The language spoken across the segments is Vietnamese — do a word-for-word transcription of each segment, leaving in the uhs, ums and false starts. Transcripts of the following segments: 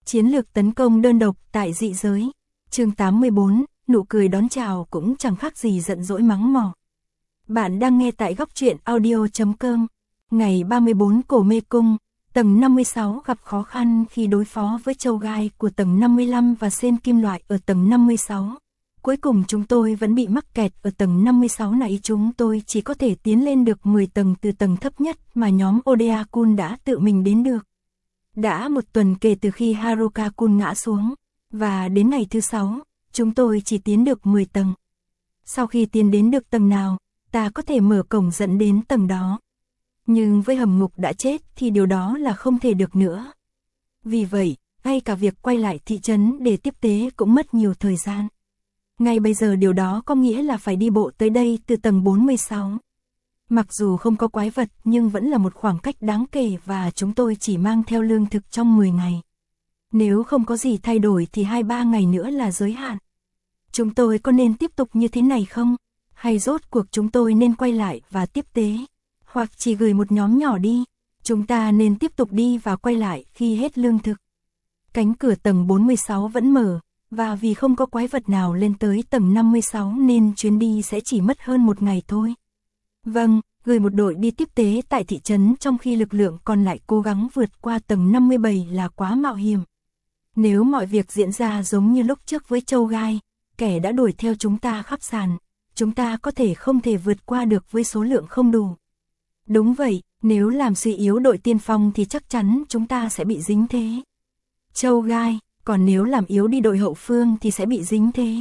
Chiến lược tấn công đơn độc tại dị giới. Chương tám mươi bốn, nụ cười đón chào cũng chẳng khác gì giận dỗi mắng mỏ. Bạn đang nghe tại góc truyện audio chấm com. Ngày ba mươi bốn Cổ Mê Cung, tầng năm mươi sáu gặp khó khăn khi đối phó với châu gai của tầng năm mươi lăm và sên kim loại ở tầng năm mươi sáu. Cuối cùng chúng tôi vẫn bị mắc kẹt ở tầng năm mươi sáu này, chúng tôi chỉ có thể tiến lên được mười tầng từ tầng thấp nhất mà nhóm Odeakun đã tự mình đến được. Đã một tuần kể từ khi Haruka-kun ngã xuống, và đến ngày thứ sáu, chúng tôi chỉ tiến được mười tầng. Sau khi tiến đến được tầng nào, ta có thể mở cổng dẫn đến tầng đó. Nhưng với hầm ngục đã chết thì điều đó là không thể được nữa. Vì vậy, ngay cả việc quay lại thị trấn để tiếp tế cũng mất nhiều thời gian. Ngay bây giờ điều đó có nghĩa là phải đi bộ tới đây từ tầng bốn mươi sáu. Mặc dù không có quái vật nhưng vẫn là một khoảng cách đáng kể và chúng tôi chỉ mang theo lương thực trong mười ngày. Nếu không có gì thay đổi thì hai ba ngày nữa là giới hạn. Chúng tôi có nên tiếp tục như thế này không? Hay rốt cuộc chúng tôi nên quay lại và tiếp tế? Hoặc chỉ gửi một nhóm nhỏ đi? Chúng ta nên tiếp tục đi và quay lại khi hết lương thực. Cánh cửa tầng bốn mươi sáu vẫn mở, và vì không có quái vật nào lên tới tầng năm mươi sáu nên chuyến đi sẽ chỉ mất hơn một ngày thôi. Vâng, gửi một đội đi tiếp tế tại thị trấn trong khi lực lượng còn lại cố gắng vượt qua tầng năm mươi bảy là quá mạo hiểm. Nếu mọi việc diễn ra giống như lúc trước với châu gai, kẻ đã đuổi theo chúng ta khắp sàn, chúng ta có thể không thể vượt qua được với số lượng không đủ. Đúng vậy, nếu làm suy yếu đội tiên phong thì chắc chắn chúng ta sẽ bị dính thế. Châu gai, còn nếu làm yếu đi đội hậu phương thì sẽ bị dính thế.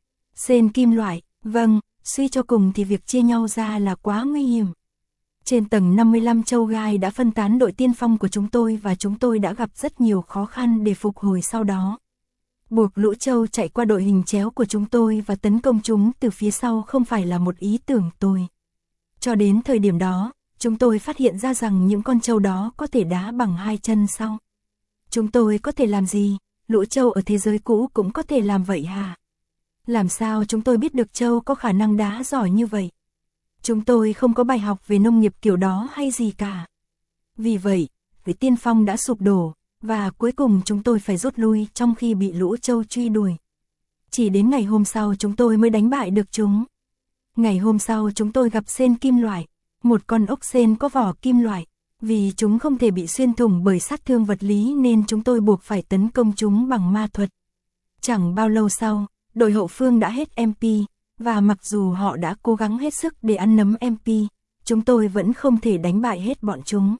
Sên kim loại, vâng, suy cho cùng thì việc chia nhau ra là quá nguy hiểm. Trên tầng năm mươi lăm châu gai đã phân tán đội tiên phong của chúng tôi và chúng tôi đã gặp rất nhiều khó khăn để phục hồi sau đó. Buộc lũ trâu chạy qua đội hình chéo của chúng tôi và tấn công chúng từ phía sau không phải là một ý tưởng tồi. Cho đến thời điểm đó, chúng tôi phát hiện ra rằng những con trâu đó có thể đá bằng hai chân sau. Chúng tôi có thể làm gì? Lũ trâu ở thế giới cũ cũng có thể làm vậy hả? Làm sao chúng tôi biết được trâu có khả năng đá giỏi như vậy? Chúng tôi không có bài học về nông nghiệp kiểu đó hay gì cả. Vì vậy, vị tiên phong đã sụp đổ, và cuối cùng chúng tôi phải rút lui trong khi bị lũ trâu truy đuổi. Chỉ đến ngày hôm sau chúng tôi mới đánh bại được chúng. Ngày hôm sau chúng tôi gặp sên kim loại, một con ốc sên có vỏ kim loại. Vì chúng không thể bị xuyên thủng bởi sát thương vật lý nên chúng tôi buộc phải tấn công chúng bằng ma thuật. Chẳng bao lâu sau, đội hậu phương đã hết em pê, và mặc dù họ đã cố gắng hết sức để ăn nấm em pê, chúng tôi vẫn không thể đánh bại hết bọn chúng.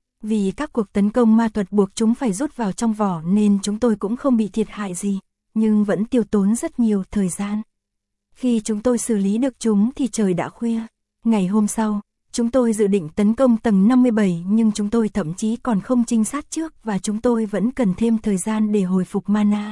Vì các cuộc tấn công ma thuật buộc chúng phải rút vào trong vỏ nên chúng tôi cũng không bị thiệt hại gì, nhưng vẫn tiêu tốn rất nhiều thời gian. Khi chúng tôi xử lý được chúng thì trời đã khuya. Ngày hôm sau, chúng tôi dự định tấn công tầng năm mươi bảy nhưng chúng tôi thậm chí còn không trinh sát trước và chúng tôi vẫn cần thêm thời gian để hồi phục mana.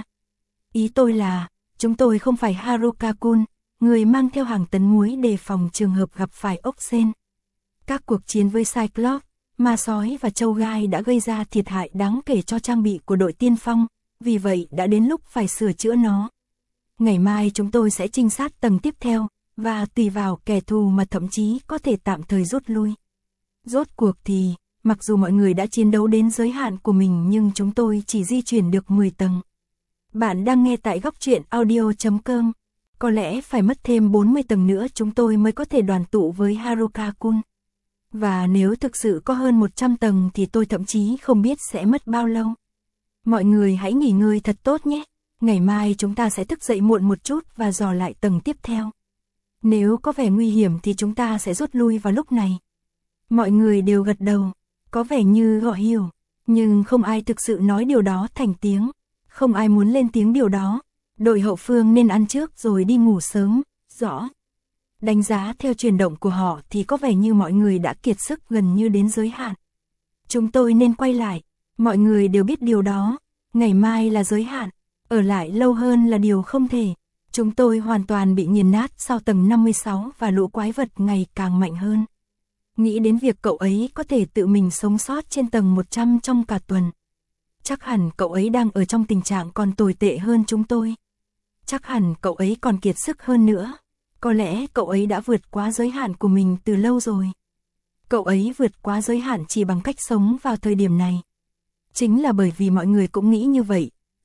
Ý tôi là, chúng tôi không phải Haruka-kun, người mang theo hàng tấn muối đề phòng trường hợp gặp phải ốc sên. Các cuộc chiến với Cyclops, ma sói và châu gai đã gây ra thiệt hại đáng kể cho trang bị của đội tiên phong, vì vậy đã đến lúc phải sửa chữa nó. Ngày mai chúng tôi sẽ trinh sát tầng tiếp theo, và tùy vào kẻ thù mà thậm chí có thể tạm thời rút lui. Rốt cuộc thì, mặc dù mọi người đã chiến đấu đến giới hạn của mình nhưng chúng tôi chỉ di chuyển được mười tầng. Bạn đang nghe tại góc truyện audio chấm com. Có lẽ phải mất thêm bốn mươi tầng nữa chúng tôi mới có thể đoàn tụ với Haruka-kun. Và nếu thực sự có hơn một trăm tầng thì tôi thậm chí không biết sẽ mất bao lâu. Mọi người hãy nghỉ ngơi thật tốt nhé. Ngày mai chúng ta sẽ thức dậy muộn một chút và dò lại tầng tiếp theo. Nếu có vẻ nguy hiểm thì chúng ta sẽ rút lui vào lúc này. Mọi người đều gật đầu, có vẻ như họ hiểu, nhưng không ai thực sự nói điều đó thành tiếng. Không ai muốn lên tiếng điều đó. Đội hậu phương nên ăn trước rồi đi ngủ sớm, rõ. Đánh giá theo chuyển động của họ thì có vẻ như mọi người đã kiệt sức gần như đến giới hạn. Chúng tôi nên quay lại, mọi người đều biết điều đó. Ngày mai là giới hạn, ở lại lâu hơn là điều không thể. Chúng tôi hoàn toàn bị nghiền nát sau tầng năm mươi sáu và lũ quái vật ngày càng mạnh hơn. Nghĩ đến việc cậu ấy có thể tự mình sống sót trên tầng một trăm trong cả tuần. Chắc hẳn cậu ấy đang ở trong tình trạng còn tồi tệ hơn chúng tôi. Chắc hẳn cậu ấy còn kiệt sức hơn nữa. Có lẽ cậu ấy đã vượt quá giới hạn của mình từ lâu rồi. Cậu ấy vượt quá giới hạn chỉ bằng cách sống vào thời điểm này. Chính là bởi vì mọi người cũng nghĩ như vậy,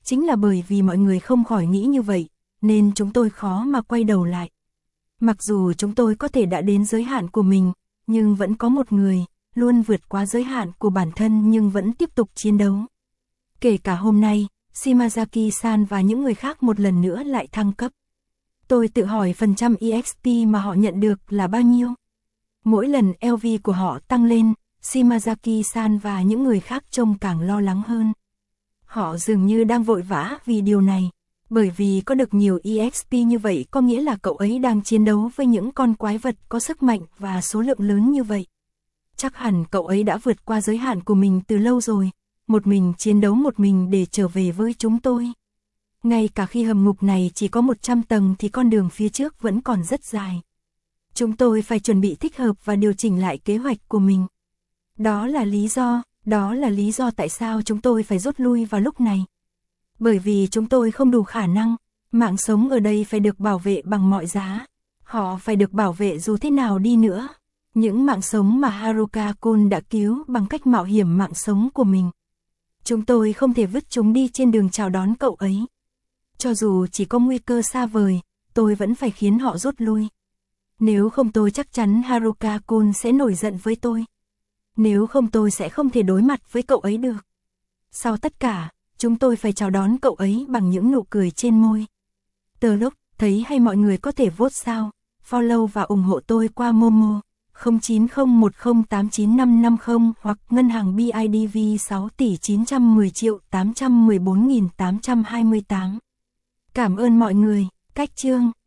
chính là bởi vì mọi người không khỏi nghĩ như vậy, nên chúng tôi khó mà quay đầu lại. Mặc dù chúng tôi có thể đã đến giới hạn của mình, nhưng vẫn có một người, luôn vượt qua giới hạn của bản thân nhưng vẫn tiếp tục chiến đấu. Kể cả hôm nay, Shimazaki-san và những người khác một lần nữa lại thăng cấp. Tôi tự hỏi phần trăm e ích pê mà họ nhận được là bao nhiêu. Mỗi lần lờ vê của họ tăng lên, Shimazaki-san và những người khác trông càng lo lắng hơn. Họ dường như đang vội vã vì điều này. Bởi vì có được nhiều e ích pê như vậy có nghĩa là cậu ấy đang chiến đấu với những con quái vật có sức mạnh và số lượng lớn như vậy. Chắc hẳn cậu ấy đã vượt qua giới hạn của mình từ lâu rồi, một mình chiến đấu một mình để trở về với chúng tôi. Ngay cả khi hầm ngục này chỉ có một trăm tầng thì con đường phía trước vẫn còn rất dài. Chúng tôi phải chuẩn bị thích hợp và điều chỉnh lại kế hoạch của mình. Đó là lý do, đó là lý do tại sao chúng tôi phải rút lui vào lúc này. Bởi vì chúng tôi không đủ khả năng, mạng sống ở đây phải được bảo vệ bằng mọi giá. Họ phải được bảo vệ dù thế nào đi nữa. Những mạng sống mà Haruka-kun đã cứu bằng cách mạo hiểm mạng sống của mình. Chúng tôi không thể vứt chúng đi trên đường chào đón cậu ấy. Cho dù chỉ có nguy cơ xa vời, tôi vẫn phải khiến họ rút lui. Nếu không tôi chắc chắn Haruka-kun sẽ nổi giận với tôi. Nếu không tôi sẽ không thể đối mặt với cậu ấy được. Sau tất cả, chúng tôi phải chào đón cậu ấy bằng những nụ cười trên môi. Từ lúc thấy hay mọi người có thể vote sao, follow và ủng hộ tôi qua Momo không chín không một không tám chín năm năm không hoặc ngân hàng bê i đê vê sáu tỷ chín trăm mười triệu tám trăm mười bốn nghìn tám trăm hai mươi tám. Cảm ơn mọi người. Cách chương